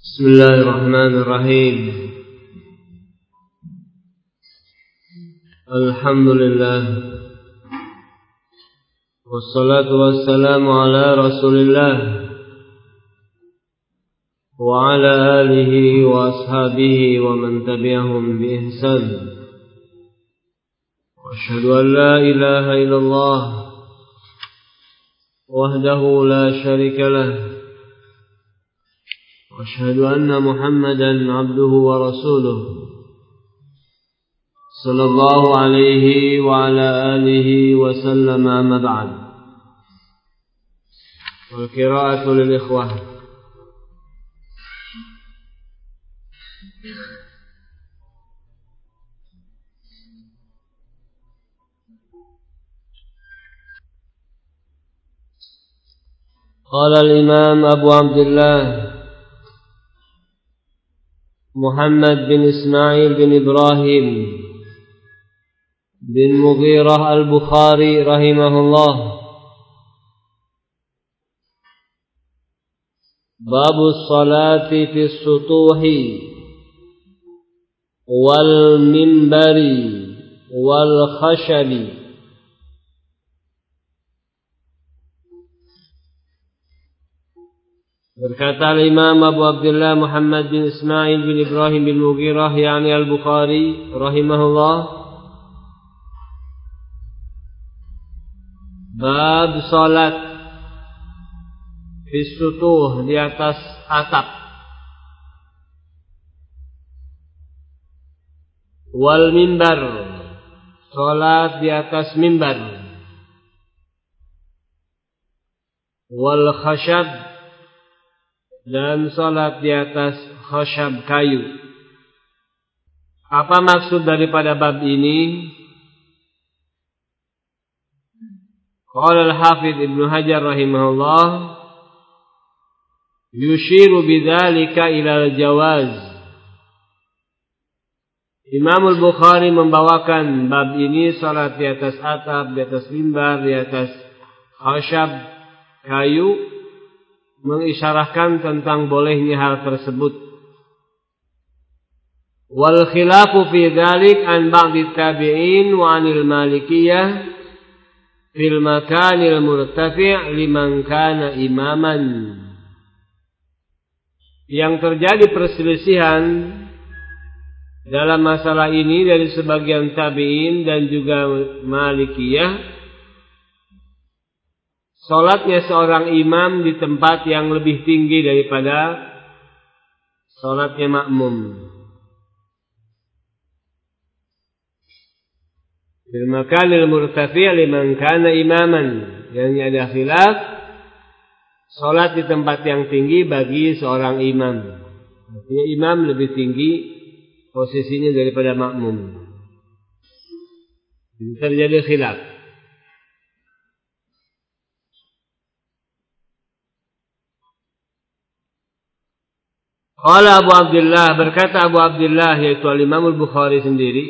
Bismillahirrahmanirrahim. Alhamdulillah. Wassalatu wassalamu ala Rasulillah wa ala alihi wa ashabihi wa man tabi'ahum bi ihsan. Wa asyhadu an la ilaha illallah wahdahu la syarika lah. Wa asyhadu anna Muhammadan abduhu wa rasuluh. Sallallahu alaihi wa ala alihi wa sallam, amma ba'd. Wal qira'atu lil ikhwah. Qala al-imam Abu Abdullah Muhammad bin Ismail bin Ibrahim bin Mughirah al-Bukhari rahimahullah, babu salati fi sutuhi wal minbari wal khashabi. Berkata Imam Abu Abdullah Muhammad bin Ismail bin Ibrahim bin Mughirah yakni al-Bukhari rahimahullah, bab salat fi sutuh, di atas atap, wal mimbar, salat di atas mimbar, wal khashab, dan salat di atas khashab, kayu. Apa maksud daripada bab ini? Qala al-Hafidz Ibnu Hajar rahimahullah, yushiru bidzalika ila al-jawaz. Imam al-Bukhari membawakan bab ini, salat di atas atap, di atas mimbar, di atas khashab, kayu, mengisyarahkan tentang bolehnya hal tersebut. Wal khilafu fi dzalik an ba'd tabi'in wa 'anil malikiyah fil makanil murtafi' liman kana imaman. Yang terjadi perselisihan dalam masalah ini dari sebagian tabi'in dan juga malikiyah, salatnya seorang imam di tempat yang lebih tinggi daripada salatnya makmum. Bil makanil murtafi' liman kana imaman, yang ada khilaf salat di tempat yang tinggi bagi seorang imam. Artinya imam lebih tinggi posisinya daripada makmum. Ini terjadi khilaf. Qala Abu Abdullah, berkata Abu Abdullah yaitu al-Imam al-Bukhari sendiri,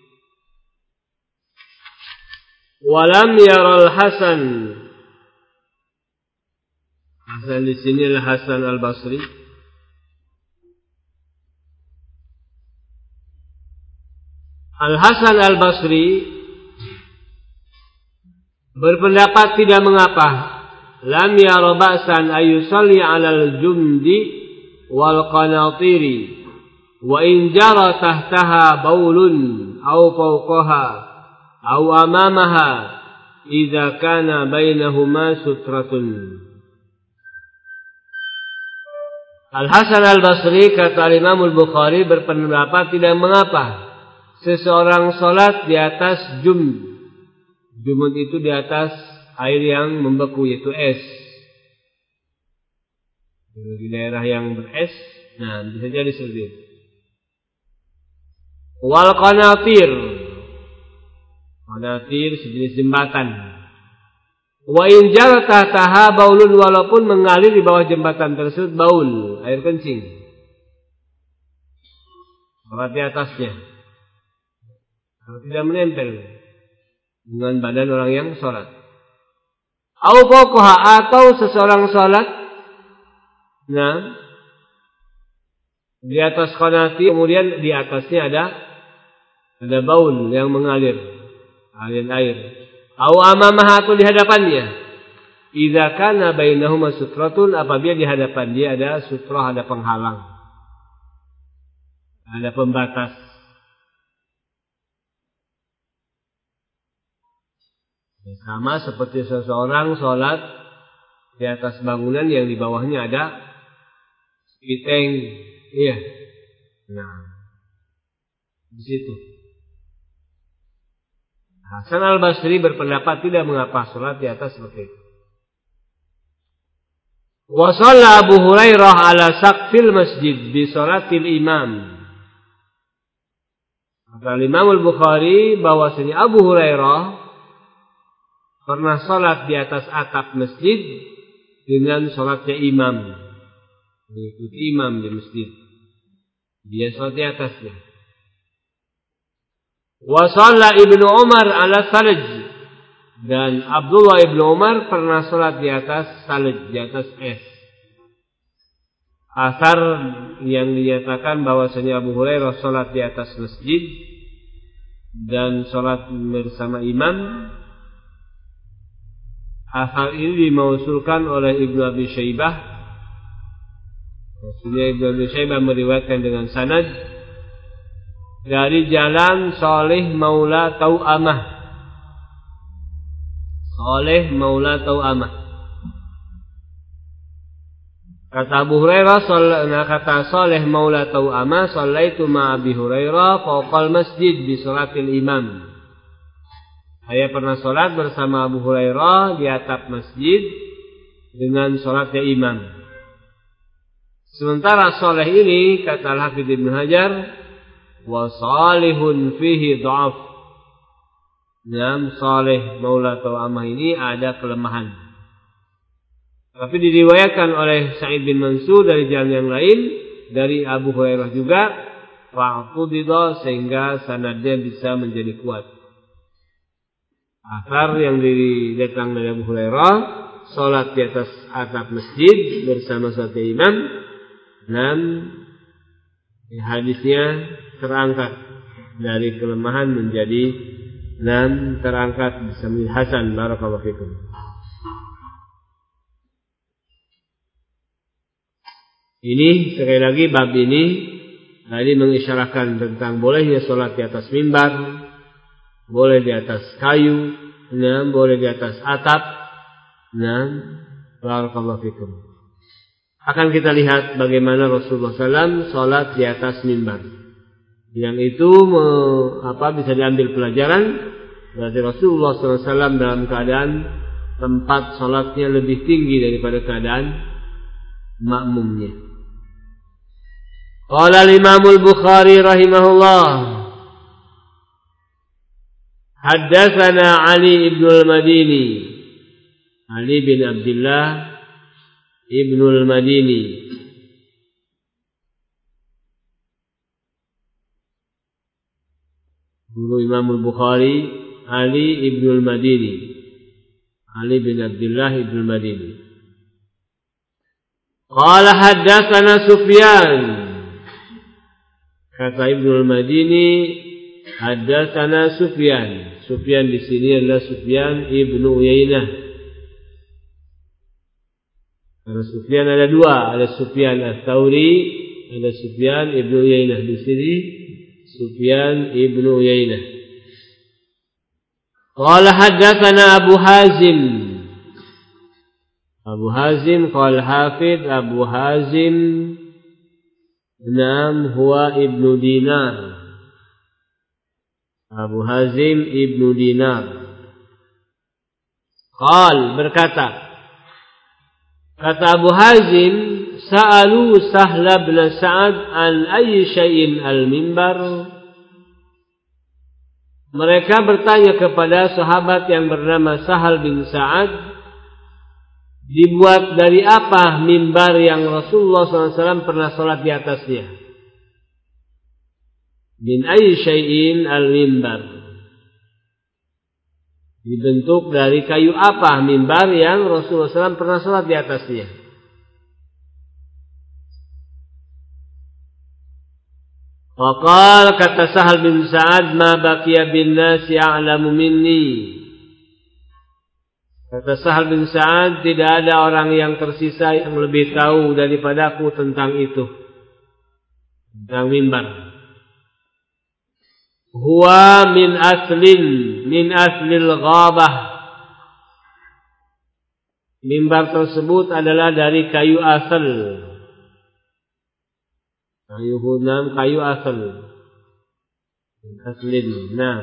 walam yaral Hasan. Hasan di sini adalah Hasan al-Basri. Al-Hasan al-Basri berpendapat tidak mengapa, lam yara ba'san ayusalli 'alal jumdi wal qanatiri wa in jara tahtaha baulun aw fawqaha aw amamaha idza kana bainahuma sutratun. Al-Hasan al-Basri, kata Imam al-Bukhari, berpendapat tidak mengapa seseorang salat di atas jumd. Jumd itu di atas air yang membeku, yaitu es. Di daerah yang beres, nah bisa jadi seperti itu. Wal qanatir, qanatir sejenis jembatan. Wa in jara tahtaha baulun, walaupun mengalir di bawah jembatan tersebut baul, air kencing. Salat di atasnya, kalau tidak menempel dengan badan orang yang salat. Au fawqaha, atau seseorang salat Di atas qanati, kemudian di atasnya ada baul yang mengalir, aliran air. Au amamaha, atau di hadapannya. Idza kana bainahuma sutratun, apabila di hadapan dia ada sutrah, ada penghalang, ada pembatas. Sama seperti seseorang sholat di atas bangunan yang di bawahnya ada sepiteng, iya. Nah, di situ. Hasan al-Basri berpendapat tidak mengapa sholat di atas seperti itu. Wa shalla Abu Hurairah ala saqfil masjid bi sholatil imam. Kata Imam Al-Bukhari bahwasanya Abu Hurairah pernah sholat di atas atap masjid dengan sholatnya imam, mengikuti imam di masjid. Dia sholat di atasnya. Wa shalla Ibnu Umar ala salj, dan Abdullah Ibnu Umar pernah sholat di atas salj, di atas es. Asar yang dinyatakan bahwasanya Abu Hurairah sholat di atas masjid dan sholat bersama imam. Asar ini dimausulkan oleh Ibnu Abi Syaibah. Maksudnya Ibnu Abi Syaibah meriwayatkan dengan sanad dari jalan Salih Maula Tau'amah. Salih Maula Tau'amah. Kata Abu Hurairah, kata Salih Maula Tau'amah, shallaitu ma Abi Hurairah fawqal masjid bi sholatil imam. Saya pernah sholat bersama Abu Hurairah di atap masjid dengan sholatnya imam. Sementara Salih ini, kata Al-Hafidz Ibnu Hajar, wa salihun fihi dha'af. Nam Salih Maula Tau'amah ini ada kelemahan. Tapi diriwayatkan oleh Sa'id bin Mansur dari jalan yang lain, dari Abu Hurairah juga, fa'qudidha, sehingga sanadnya bisa menjadi kuat. Asar yang datang dari Abu Hurairah, sholat di atas atap masjid bersama satu imam, dan hadisnya terangkat dari kelemahan menjadi dan terangkat bisa menjadi hasan. Barakallahu fikum. Ini sekali lagi bab ini tadi mengisyaratkan tentang bolehnya sholat di atas mimbar, boleh di atas kayu, boleh di atas atap. Barakallahu fikum. Akan kita lihat bagaimana Rasulullah SAW sholat di atas mimbar. Yang itu bisa diambil pelajaran. Berarti Rasulullah SAW dalam keadaan tempat sholatnya lebih tinggi daripada keadaan makmumnya. Qala al-Imam al-Bukhari rahimahullah, haddatsana Ali ibn al-Madini, Ali bin Abdullah ibn al-Madini, guru Imam al-Bukhari, Ali ibn al-Madini, Ali bin Abdullah ibn al-Madini. Qala haddatsana Sufyan, kata Ibnu al-Madini, haddatsana Sufyan. Sufyan di sini adalah Sufyan ibnu Uyainah. Karena Sufyan ada dua, ada Sufyan Ats-Tsauri, ada Sufyan ibnu Uyainah. Di sini Sufyan ibnu Uyainah. Qala haddatsana Abu Hazim. Abu Hazim qala Hafidz Abu Hazim huwa ibnu Dinar. Abu Hazim ibnu Dinar berkata, kata Abu Hazim, sa'alu Sahla bin Sa'ad an ayyi syai'in al-mimbar. Mereka bertanya kepada sahabat yang bernama Sahal bin Sa'ad, dibuat dari apa mimbar yang Rasulullah SAW pernah sholat di atasnya? Min ayyi syai'in al-mimbar. Dibentuk dari kayu apa mimbar yang Rasulullah SAW pernah sholat di atasnya? Waqal kata Sahal bin Sa'ad ma baqiya bin nasi a'lamu minni. Kata Sahal bin Sa'ad, tidak ada orang yang tersisa yang lebih tahu daripadaku tentang itu, tentang mimbar. Huwa min aslil ghabah. Mimbar tersebut adalah dari kayu asal. Kayu asal. Aslin. Nah.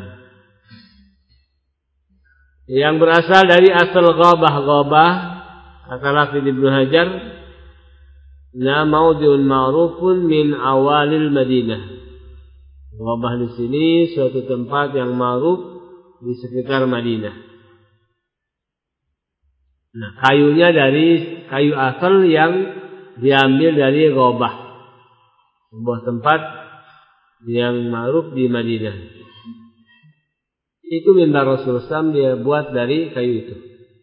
Yang berasal dari asal ghabah. Kata Hafidz Ibnu Hajar, la maudhi'un ma'rufun min awalil Madinah. Ghabah di sini suatu tempat yang ma'ruf di sekitar Madinah. Nah, kayunya dari kayu asal yang diambil dari ghabah, sebuah tempat yang ma'ruf di Madinah. Itu mimbar Rasulullah SAW dia buat dari kayu itu.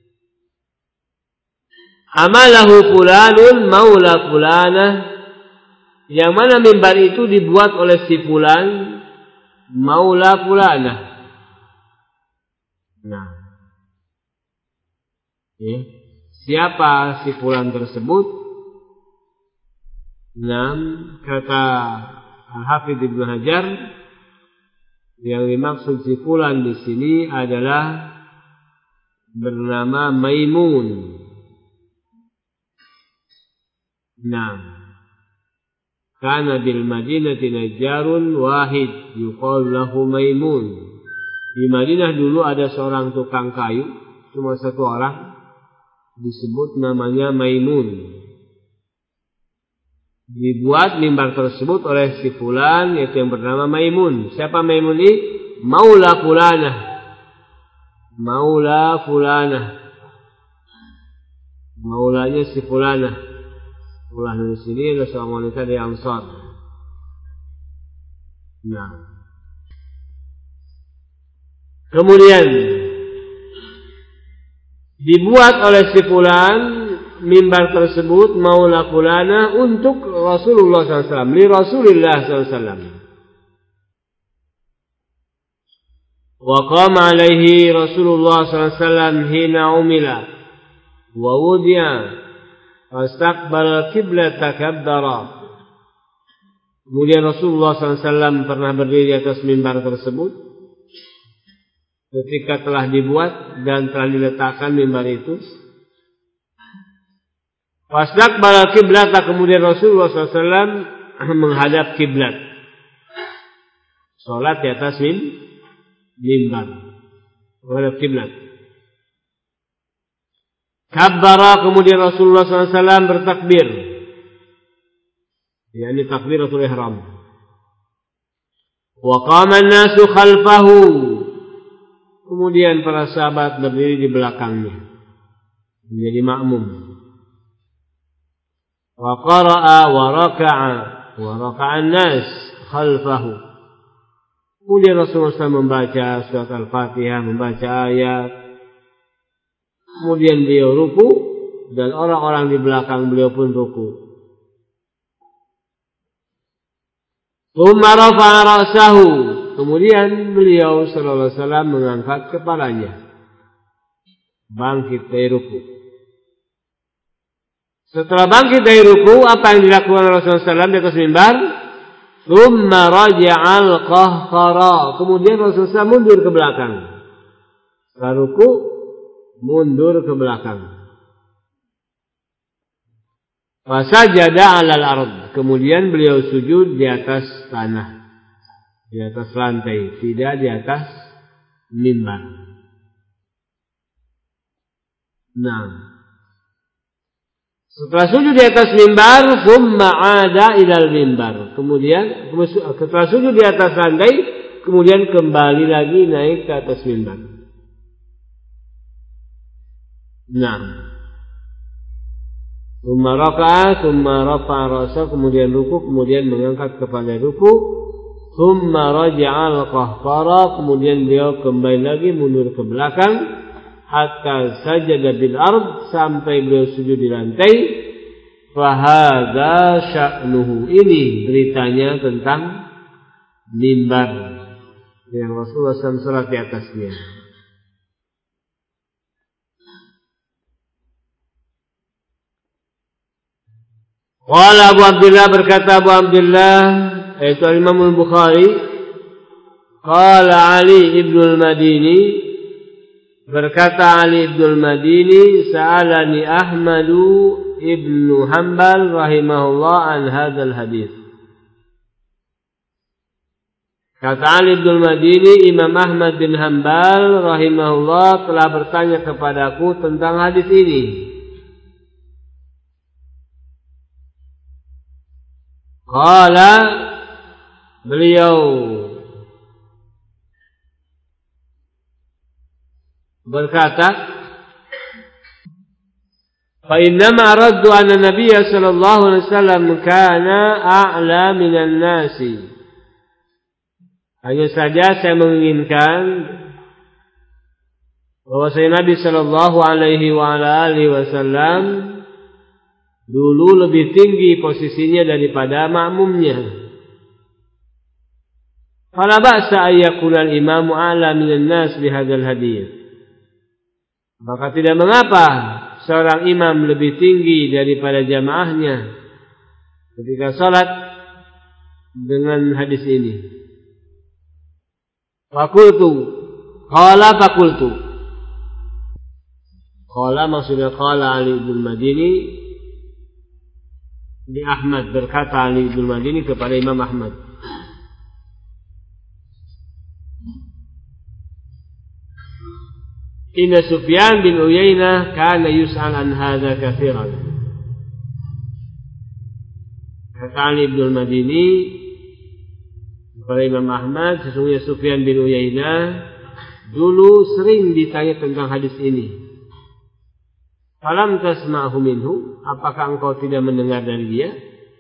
Amalahu fulanun maula fulanah. Yang mana mimbar itu dibuat oleh si fulan maula fulanah. Nah, siapa si fulan tersebut? Nah, kata Al-Hafidz Ibnu Hajar, yang dimaksud si fulan di sini adalah bernama Maimun. Nah, kana bil Madinati najjarun wahid yuqalu lahu Maimun. Di Madinah dulu ada seorang tukang kayu, cuma satu orang, disebut namanya Maimun. Dibuat mimbar tersebut oleh si fulan, yaitu yang bernama Maimun. Siapa Maimun ini? Maula fulanah. Maula fulanah. Maulanya si fulanah. Fulanah di sini adalah seorang wanita dari Ansar. Nah. Kemudian dibuat oleh si fulan mimbar tersebut maula fulana untuk Rasulullah SAW, li Rasulillah SAW. Wa qama alaihi Rasulullah SAW hina umila wa wudi'a fastaqbala qiblata kabbara. Kemudian Rasulullah SAW pernah berdiri di atas mimbar tersebut ketika telah dibuat dan telah diletakkan mimbar itu. Fastaqbala qiblata, kemudian Rasulullah SAW menghadap kiblat. Salat di atas mimbar, menghadap kiblat. Kabbara, kemudian Rasulullah SAW bertakbir, yakni takbiratul ihram. Wa qama an-nasu khalfahu, kemudian para sahabat berdiri di belakangnya menjadi makmum. Wa qara'a wa raka'a an-nas khalfahu. Kemudian Rasulullah SAW membaca surat Al-Fatihah, membaca ayat. Kemudian beliau ruku dan orang-orang di belakang beliau pun ruku. Tsumma rafa'a ra'sahu. Kemudian beliau sallallahu alaihi wasallam mengangkat kepalanya, bangkit dari ruku. Setelah bangkit dari ruku, apa yang dilakukan Rasulullah SAW di atas mimbar? Tsumma raja'al qahqara. Kemudian Rasulullah SAW mundur ke belakang. Setelah ruku, mundur ke belakang. Fasajada 'alal ard. Kemudian beliau sujud di atas tanah, di atas lantai, tidak di atas mimbar. Nah, setelah sujud di atas mimbar, tsumma 'ada ilal mimbar. Kemudian setelah sujud di atas lantai, kemudian kembali lagi naik ke atas mimbar. Nah, tsumma raka'a, tsumma rafa'a ra'sahu, kemudian ruku, kemudian mengangkat kepala ruku. Tsumma raja'al qahqara, kemudian beliau kembali lagi mundur ke belakang. Hatta sajada bil ard, sampai beliau sujud di lantai. Fahadha sya'nuhu, ini beritanya tentang mimbar yang Rasulullah SAW salat di atasnya. Qala Abu Abdullah, berkata Abu Abdullah yaitu Imam Al-Bukhari, qala Ali ibn al-Madini, berkata Ali ibn al-Madini, sa'alani Ahmadu ibn Hanbal rahimahullah an hadzal hadis. Kata Ali ibn al-Madini, Imam Ahmad bin Hanbal rahimahullah telah bertanya kepadaku tentang hadis ini. Qala, beliau berkata, fa innama raddu anna nabiyya sallallahu alaihi wasallam kana a'la minan nasi. Hanya saja saya menginginkan bahwasanya Nabi sallallahu alaihi wasallam dulu lebih tinggi posisinya daripada makmumnya. Fala ba'sa ayyakuna al-imamu a'la minan nas bihadzal hadits. Maka tidak mengapa seorang imam lebih tinggi daripada jamaahnya ketika salat dengan hadis ini. Fakultu, qala fakultu. Qala maksudnya qala Ali bin Madini di Ahmad, berkata Ali bin Madini kepada Imam Ahmad. Inna Sufyan bin Uyainah kana yus'al an hadza katsiran. Kata Ali bin Madini kepada Imam Ahmad, sesungguhnya Sufyan bin Uyainah dulu sering ditanya tentang hadis ini. Falam tasma'hu minhu, apakah engkau tidak mendengar dari dia?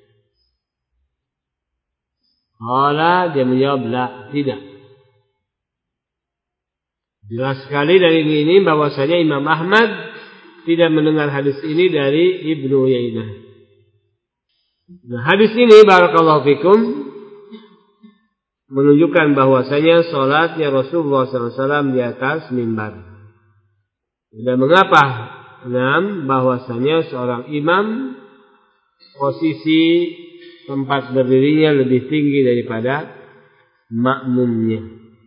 Qala, dia menjawab, la, tidak. Jelas sekali dari ini bahwasanya Imam Ahmad tidak mendengar hadis ini dari Ibnu Uyainah. Nah, hadis ini barakallahu fikum menunjukkan bahwasanya salatnya Rasulullah SAW di atas mimbar. Tidak mengapa. 6. Bahwasanya seorang imam posisi tempat berdirinya lebih tinggi daripada makmumnya.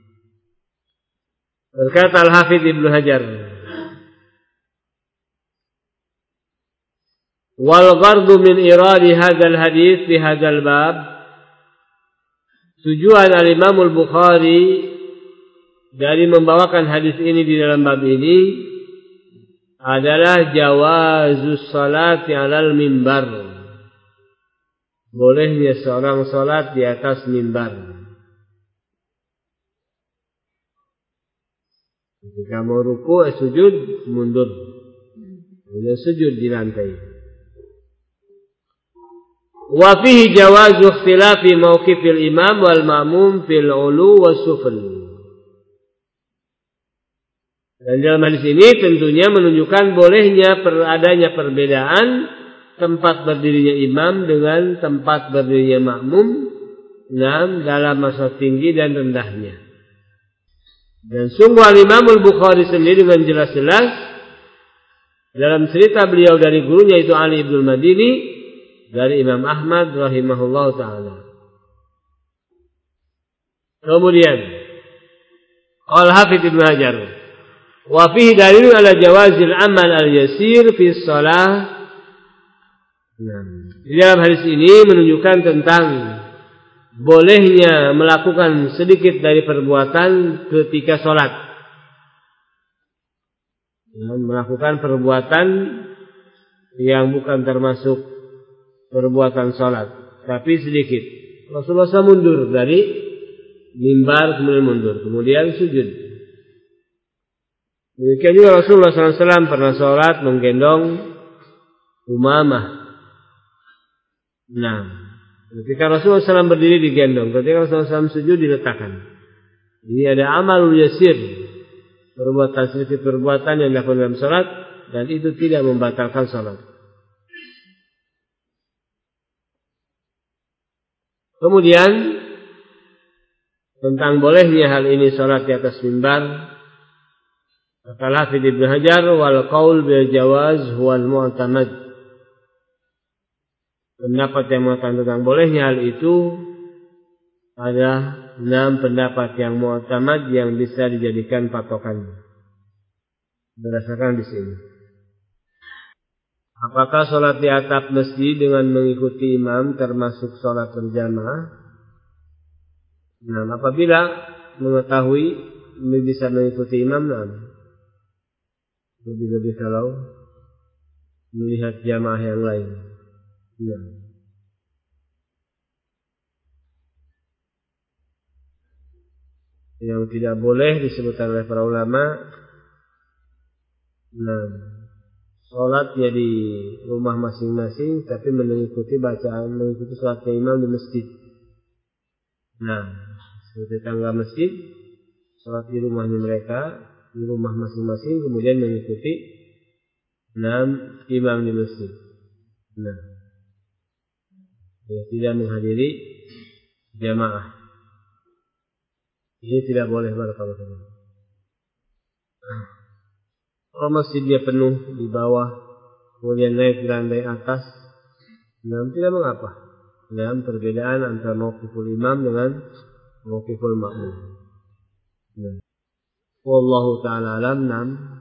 Berkata Al-Hafidz Ibnu Hajar, wal ghardu min iradi hadzal hadits fi hadzal bab, tujuan Al-Imam Al-Bukhari dari membawakan hadis ini di dalam bab ini adalah jawazus salati alal mimbar, bolehnya seorang salat di atas mimbar. Ketika mau ruku, sujud, mundur, kemudian sujud di lantai. Wa fihi jawazu ikhtilafi mauqifil imam wal ma'mum fil ulu was sufl. Dan dalam hadis ini tentunya menunjukkan bolehnya adanya perbedaan tempat berdirinya imam dengan tempat berdirinya makmum dalam masa tinggi dan rendahnya. Dan sungguh Al-Imam Al-Bukhari sendiri dengan jelas-jelas dalam cerita beliau dari gurunya itu Ali ibn Madini dari Imam Ahmad rahimahullah ta'ala. Kemudian Al-Hafidz Ibn Hajar, wa fihi dalil ala jawazil amal al-yasir fi shalah. Di dalam hadis ini menunjukkan tentang bolehnya melakukan sedikit dari perbuatan ketika salat. Melakukan perbuatan yang bukan termasuk perbuatan salat, tapi sedikit. Rasulullah SAW mundur dari mimbar, kemudian mundur, kemudian sujud. Demikian juga Rasulullah SAW pernah sholat menggendong Umamah. Nah, ketika Rasulullah SAW berdiri digendong, ketika Rasulullah SAW sujud diletakkan. Ini ada amalul yasir, perbuatan sedikit perbuatan yang dilakukan dalam sholat, dan itu tidak membatalkan sholat. Kemudian Tentang bolehnya hal ini salat di atas mimbar, kata Hafidz Ibnu Hajar, wal qaul bil jawaz huwal mu'tamad. Pendapat yang mengatakan tentang bolehnya hal itu ada 6 pendapat yang mu'tamad yang bisa dijadikan patokan berdasarkan di sini. Apakah sholat di atap masjid dengan mengikuti imam termasuk sholat berjamaah? Nah, apabila mengetahui bisa mengikuti imam, lebih-lebih kalau melihat jamaah yang lain. Nah. Yang tidak boleh disebutkan oleh para ulama, sholatnya di rumah masing-masing, tapi mengikuti sholatnya imam di masjid. Seperti tangga masjid, sholat di rumahnya mereka, di rumah masing-masing, kemudian mengikuti imam di masjid. Tidak menghadiri jamaah. Ini tidak boleh barakallahu fikum. Kalau masjidnya penuh di bawah, kemudian naik ke lantai atas, tidak mengapa. Perbedaan antara mauqiful imam dengan mauqiful makmum. Wallahu ta'ala alam.